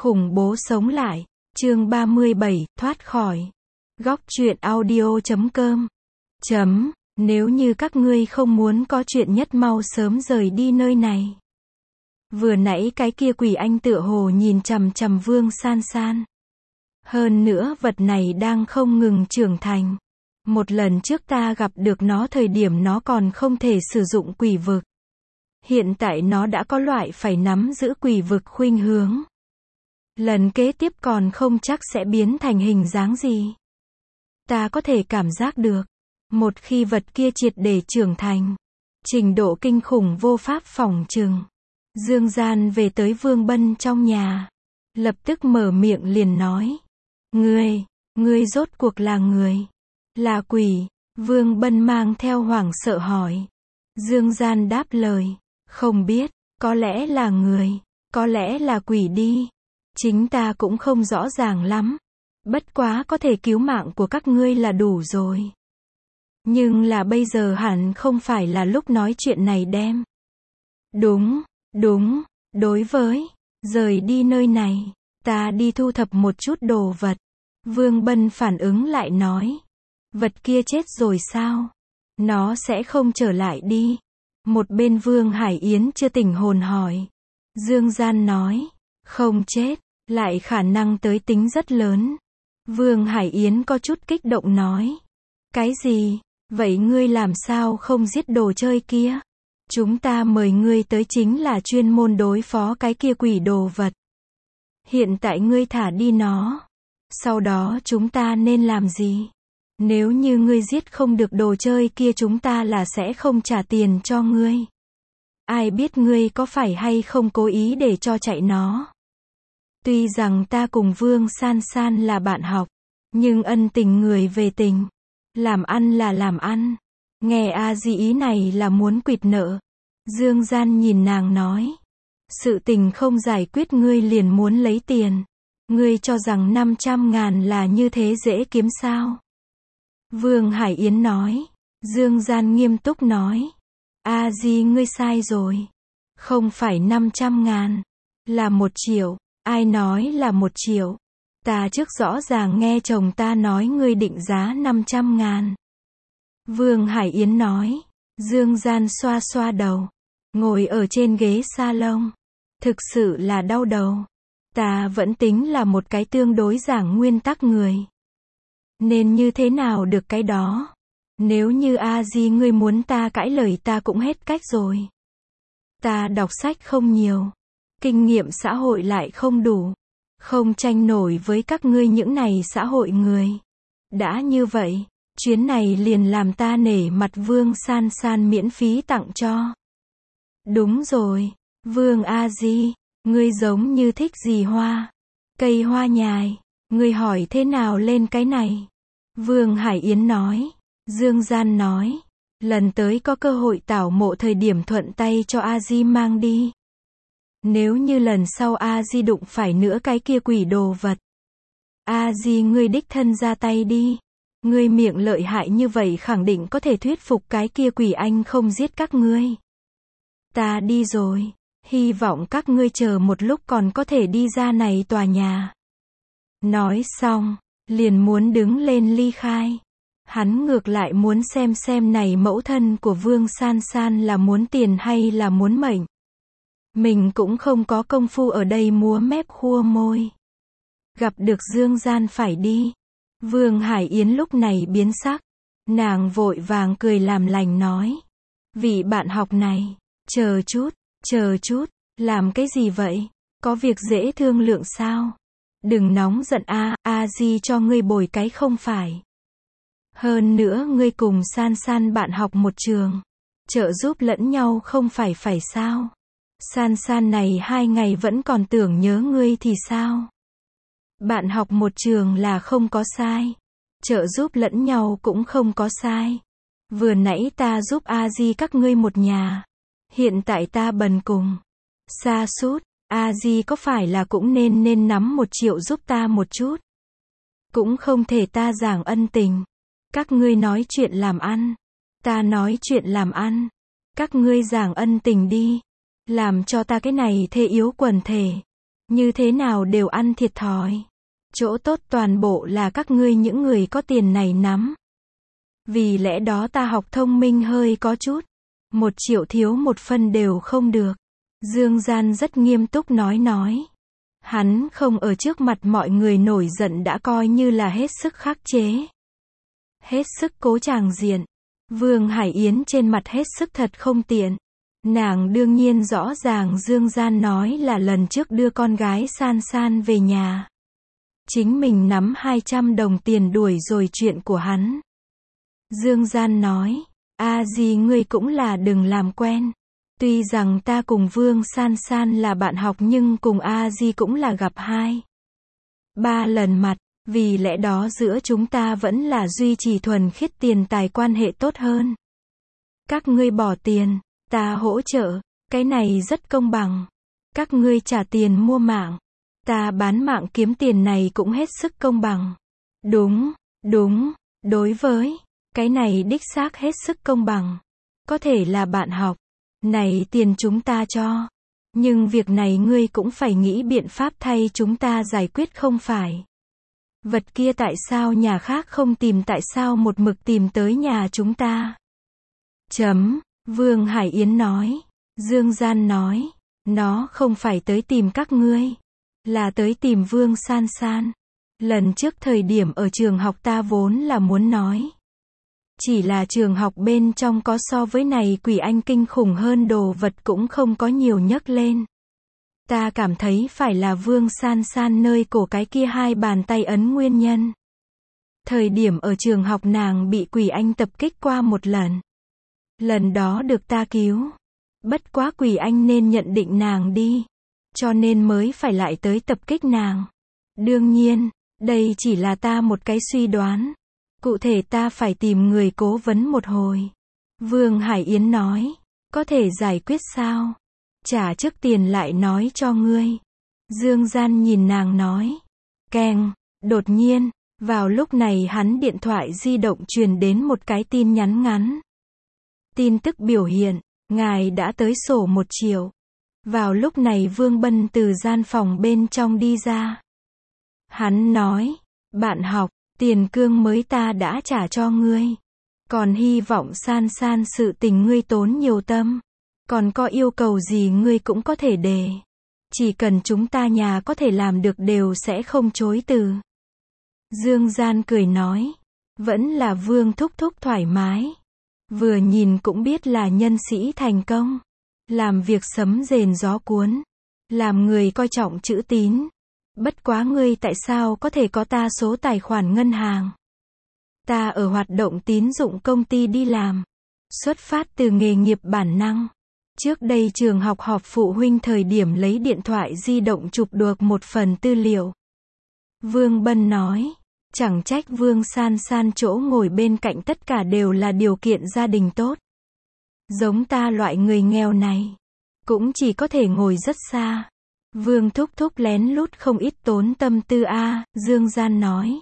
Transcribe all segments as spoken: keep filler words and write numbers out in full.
Khủng bố sống lại. Chương ba mươi bảy, thoát khỏi. Góc truyện audio chấm com. Chấm, nếu như các ngươi không muốn có chuyện nhất mau sớm rời đi nơi này. Vừa nãy cái kia quỷ anh tựa hồ nhìn chằm chằm Vương San San. Hơn nữa vật này đang không ngừng trưởng thành. Một lần trước ta gặp được nó thời điểm nó còn không thể sử dụng quỷ vực. Hiện tại nó đã có loại phải nắm giữ quỷ vực khuynh hướng. Lần kế tiếp còn không chắc sẽ biến thành hình dáng gì. Ta có thể cảm giác được. Một khi vật kia triệt để trưởng thành. Trình độ kinh khủng vô pháp phỏng chừng. Dương Gian về tới Vương Bân trong nhà. Lập tức mở miệng liền nói. Ngươi, ngươi rốt cuộc là người. Là quỷ. Vương Bân mang theo hoảng sợ hỏi. Dương Gian đáp lời. Không biết, có lẽ là người. Có lẽ là quỷ đi. Chính ta cũng không rõ ràng lắm. Bất quá có thể cứu mạng của các ngươi là đủ rồi. Nhưng là bây giờ hẳn không phải là lúc nói chuyện này đem. Đúng, đúng, đối với, rời đi nơi này, ta đi thu thập một chút đồ vật. Vương Bân phản ứng lại nói. Vật kia chết rồi sao? Nó sẽ không trở lại đi. Một bên Vương Hải Yến chưa tỉnh hồn hỏi. Dương Gian nói. Không chết, lại khả năng tới tính rất lớn. Vương Hải Yến có chút kích động nói. Cái gì? Vậy ngươi làm sao không giết đồ chơi kia? Chúng ta mời ngươi tới chính là chuyên môn đối phó cái kia quỷ đồ vật. Hiện tại ngươi thả đi nó. Sau đó chúng ta nên làm gì? Nếu như ngươi giết không được đồ chơi kia chúng ta là sẽ không trả tiền cho ngươi. Ai biết ngươi có phải hay không cố ý để cho chạy nó. Tuy rằng ta cùng Vương San San là bạn học, nhưng ân tình người về tình. Làm ăn là làm ăn. Nghe a di ý này là muốn quỵt nợ. Dương Gian nhìn nàng nói. Sự tình không giải quyết ngươi liền muốn lấy tiền. Ngươi cho rằng năm trăm ngàn là như thế dễ kiếm sao? Vương Hải Yến nói. Dương Gian nghiêm túc nói. A di ngươi sai rồi. Không phải năm trăm ngàn. Là một triệu. Ai nói là một triệu? Ta trước rõ ràng nghe chồng ta nói ngươi định giá năm trăm ngàn. Vương Hải Yến nói. Dương Gian xoa xoa đầu. Ngồi ở trên ghế salon. Thực sự là đau đầu. Ta vẫn tính là một cái tương đối giảng nguyên tắc người. Nên như thế nào được cái đó? Nếu như a di ngươi muốn ta cãi lời ta cũng hết cách rồi. Ta đọc sách không nhiều. Kinh nghiệm xã hội lại không đủ. Không tranh nổi với các ngươi những này xã hội người. Đã như vậy, chuyến này liền làm ta nể mặt Vương San San miễn phí tặng cho. Đúng rồi, Vương a di, ngươi giống như thích gì hoa? Cây hoa nhài, ngươi hỏi thế nào lên cái này? Vương Hải Yến nói. Dương Gian nói. Lần tới có cơ hội tảo mộ thời điểm thuận tay cho a di mang đi. Nếu như lần sau a di đụng phải nữa cái kia quỷ đồ vật. A di ngươi đích thân ra tay đi. Ngươi miệng lợi hại như vậy khẳng định có thể thuyết phục cái kia quỷ anh không giết các ngươi. Ta đi rồi. Hy vọng các ngươi chờ một lúc còn có thể đi ra này tòa nhà. Nói xong, liền muốn đứng lên ly khai. Hắn ngược lại muốn xem xem này mẫu thân của Vương San San là muốn tiền hay là muốn mệnh. Mình cũng không có công phu ở đây múa mép khua môi. Gặp được Dương Gian phải đi. Vương Hải Yến lúc này biến sắc. Nàng vội vàng cười làm lành nói. Vị bạn học này, chờ chút, chờ chút, làm cái gì vậy? Có việc dễ thương lượng sao? Đừng nóng giận a, a di cho ngươi bồi cái không phải. Hơn nữa ngươi cùng San San bạn học một trường. Trợ giúp lẫn nhau không phải phải sao? San San này hai ngày vẫn còn tưởng nhớ ngươi thì sao? Bạn học một trường là không có sai. Trợ giúp lẫn nhau cũng không có sai. Vừa nãy ta giúp a di các ngươi một nhà. Hiện tại ta bần cùng. Sa sút, a di có phải là cũng nên nên nắm một triệu giúp ta một chút? Cũng không thể ta giảng ân tình. Các ngươi nói chuyện làm ăn. Ta nói chuyện làm ăn. Các ngươi giảng ân tình đi. Làm cho ta cái này thê yếu quần thể. Như thế nào đều ăn thiệt thòi. Chỗ tốt toàn bộ là các ngươi những người có tiền này nắm. Vì lẽ đó ta học thông minh hơi có chút. Một triệu thiếu một phân đều không được. Dương Gian rất nghiêm túc nói nói. Hắn không ở trước mặt mọi người nổi giận đã coi như là hết sức khắc chế. Hết sức cố tràng diện. Vương Hải Yến trên mặt hết sức thật không tiện. Nàng đương nhiên rõ ràng Dương Gian nói là lần trước đưa con gái San San về nhà. Chính mình nắm hai trăm đồng tiền đuổi rồi chuyện của hắn. Dương Gian nói, a di ngươi cũng là đừng làm quen. Tuy rằng ta cùng Vương San San là bạn học nhưng cùng a di cũng là gặp hai, ba lần mặt, vì lẽ đó giữa chúng ta vẫn là duy trì thuần khiết tiền tài quan hệ tốt hơn. Các ngươi bỏ tiền, ta hỗ trợ, cái này rất công bằng. Các ngươi trả tiền mua mạng, ta bán mạng kiếm tiền này cũng hết sức công bằng. Đúng, đúng, đối với cái này đích xác hết sức công bằng. Có thể là bạn học, này tiền chúng ta cho. Nhưng việc này ngươi cũng phải nghĩ biện pháp thay chúng ta giải quyết không phải. Vật kia tại sao nhà khác không tìm, tại sao một mực tìm tới nhà chúng ta? Chấm, Vương Hải Yến nói. Dương Gian nói, nó không phải tới tìm các ngươi, là tới tìm Vương San San. Lần trước thời điểm ở trường học ta vốn là muốn nói. Chỉ là trường học bên trong có so với này quỷ anh kinh khủng hơn đồ vật cũng không có nhiều nhấc lên. Ta cảm thấy phải là Vương San San nơi cổ cái kia hai bàn tay ấn nguyên nhân. Thời điểm ở trường học nàng bị quỷ anh tập kích qua một lần. Lần đó được ta cứu. Bất quá quỷ anh nên nhận định nàng đi. Cho nên mới phải lại tới tập kích nàng. Đương nhiên, đây chỉ là ta một cái suy đoán. Cụ thể ta phải tìm người cố vấn một hồi. Vương Hải Yến nói, có thể giải quyết sao? Trả trước tiền lại nói cho ngươi. Dương Gian nhìn nàng nói. Keng, đột nhiên, vào lúc này hắn điện thoại di động truyền đến một cái tin nhắn ngắn. Tin tức biểu hiện, ngài đã tới sổ một triệu. Vào lúc này Vương Bân từ gian phòng bên trong đi ra. Hắn nói, bạn học, tiền cương mới ta đã trả cho ngươi. Còn hy vọng San San sự tình ngươi tốn nhiều tâm. Còn có yêu cầu gì ngươi cũng có thể đề. Chỉ cần chúng ta nhà có thể làm được đều sẽ không chối từ. Dương Gian cười nói. Vẫn là Vương thúc thúc thoải mái. Vừa nhìn cũng biết là nhân sĩ thành công. Làm việc sấm rền gió cuốn. Làm người coi trọng chữ tín. Bất quá ngươi tại sao có thể có ta số tài khoản ngân hàng? Ta ở hoạt động tín dụng công ty đi làm. Xuất phát từ nghề nghiệp bản năng. Trước đây trường học họp phụ huynh thời điểm lấy điện thoại di động chụp được một phần tư liệu. Vương Bân nói, chẳng trách Vương San San chỗ ngồi bên cạnh tất cả đều là điều kiện gia đình tốt. Giống ta loại người nghèo này, cũng chỉ có thể ngồi rất xa. Vương thúc thúc lén lút không ít tốn tâm tư a, à, Dương Gian nói.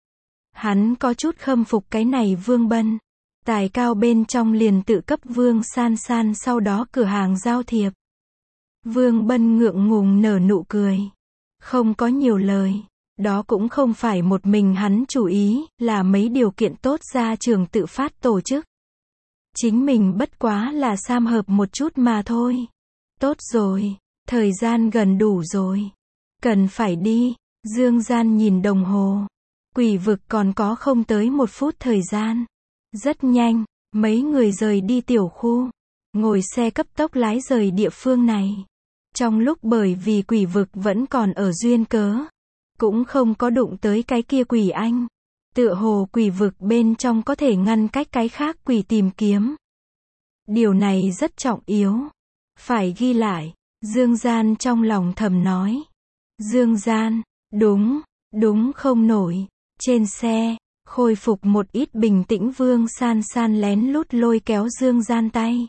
Hắn có chút khâm phục cái này Vương Bân. Tài cao bên trong liền tự cấp Vương San San sau đó cửa hàng giao thiệp. Vương Bân ngượng ngùng nở nụ cười. Không có nhiều lời. Đó cũng không phải một mình hắn chủ ý, là mấy điều kiện tốt ra trường tự phát tổ chức. Chính mình bất quá là sam hợp một chút mà thôi. Tốt rồi, thời gian gần đủ rồi. Cần phải đi. Dương Gian nhìn đồng hồ. Quỷ vực còn có không tới một phút thời gian. Rất nhanh, mấy người rời đi tiểu khu. Ngồi xe cấp tốc lái rời địa phương này. Trong lúc bởi vì quỷ vực vẫn còn ở duyên cớ. Cũng không có đụng tới cái kia quỷ anh. Tựa hồ quỷ vực bên trong có thể ngăn cách cái khác quỷ tìm kiếm. Điều này rất trọng yếu. Phải ghi lại. Dương Gian trong lòng thầm nói. Dương Gian, đúng, đúng không nổi. Trên xe, khôi phục một ít bình tĩnh Vương San San lén lút lôi kéo Dương Gian tay.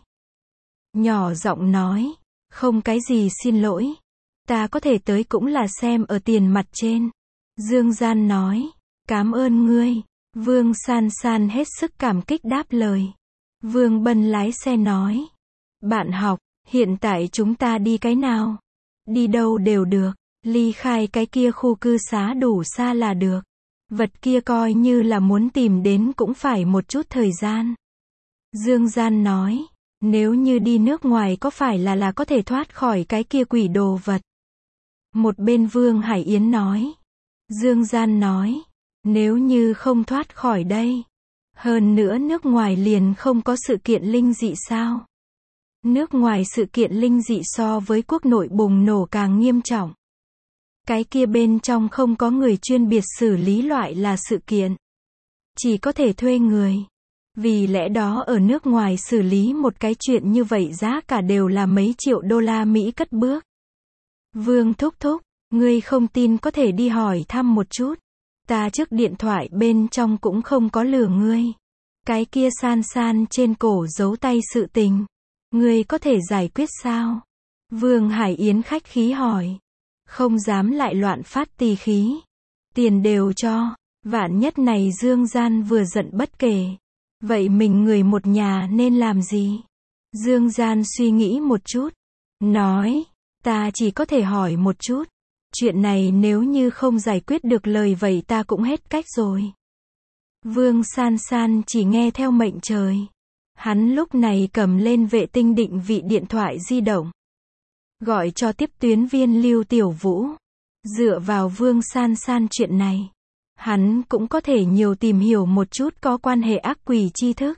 Nhỏ giọng nói, không cái gì xin lỗi. Ta có thể tới cũng là xem ở tiền mặt trên. Dương Gian nói, cảm ơn ngươi. Vương San San hết sức cảm kích đáp lời. Vương Bân lái xe nói, bạn học, hiện tại chúng ta đi cái nào? Đi đâu đều được. ly khai cái kia khu cư xá đủ xa là được. Vật kia coi như là muốn tìm đến cũng phải một chút thời gian. Dương Gian nói, nếu như đi nước ngoài có phải là là có thể thoát khỏi cái kia quỷ đồ vật. Một bên Vương Hải Yến nói. Dương Gian nói, nếu như không thoát khỏi đây. Hơn nữa nước ngoài liền không có sự kiện linh dị sao? Nước ngoài sự kiện linh dị so với quốc nội bùng nổ càng nghiêm trọng. Cái kia bên trong không có người chuyên biệt xử lý loại là sự kiện. Chỉ có thể thuê người. Vì lẽ đó ở nước ngoài xử lý một cái chuyện như vậy giá cả đều là mấy triệu đô la Mỹ cất bước. Vương thúc thúc, ngươi không tin có thể đi hỏi thăm một chút. Ta trước điện thoại bên trong cũng không có lừa ngươi. Cái kia san san trên cổ giấu tay sự tình. Ngươi có thể giải quyết sao? Vương Hải Yến khách khí hỏi. Không dám lại loạn phát tì khí. Tiền đều cho. Vạn nhất này Dương Gian vừa giận bất kể. Vậy mình người một nhà nên làm gì? Dương Gian suy nghĩ một chút. Nói. Ta chỉ có thể hỏi một chút. Chuyện này nếu như không giải quyết được lời vậy ta cũng hết cách rồi. Vương San San chỉ nghe theo mệnh trời. Hắn lúc này cầm lên vệ tinh định vị điện thoại di động. Gọi cho tiếp tuyến viên Lưu Tiểu Vũ. Dựa vào Vương San San chuyện này. Hắn cũng có thể nhiều tìm hiểu một chút có quan hệ ác quỷ tri thức.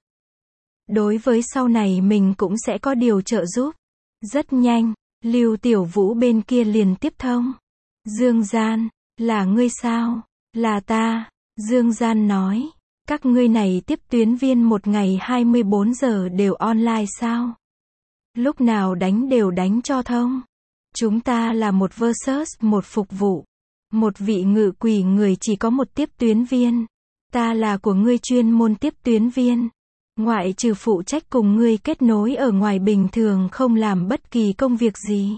Đối với sau này mình cũng sẽ có điều trợ giúp. Rất nhanh, Lưu Tiểu Vũ bên kia liền tiếp thông. Dương Gian, là ngươi sao? Là ta. Dương Gian nói. Các ngươi này tiếp tuyến viên một ngày hai mươi bốn giờ đều online sao? Lúc nào đánh đều đánh cho thông. Chúng ta là một versus một phục vụ. Một vị ngự quỷ người chỉ có một tiếp tuyến viên. Ta là của ngươi chuyên môn tiếp tuyến viên. Ngoại trừ phụ trách cùng ngươi kết nối ở ngoài bình thường không làm bất kỳ công việc gì.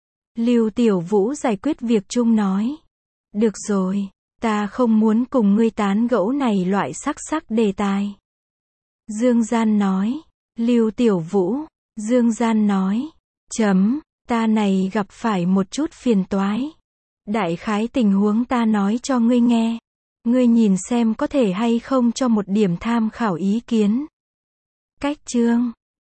Lưu Tiểu Vũ giải quyết việc chung nói. Được rồi, ta không muốn cùng ngươi tán gẫu này loại sắc sắc đề tài. Dương Gian nói. Lưu Tiểu Vũ. Dương Gian nói. Chấm, ta này gặp phải một chút phiền toái. Đại khái tình huống ta nói cho ngươi nghe. Ngươi nhìn xem có thể hay không cho một điểm tham khảo ý kiến. Cách chương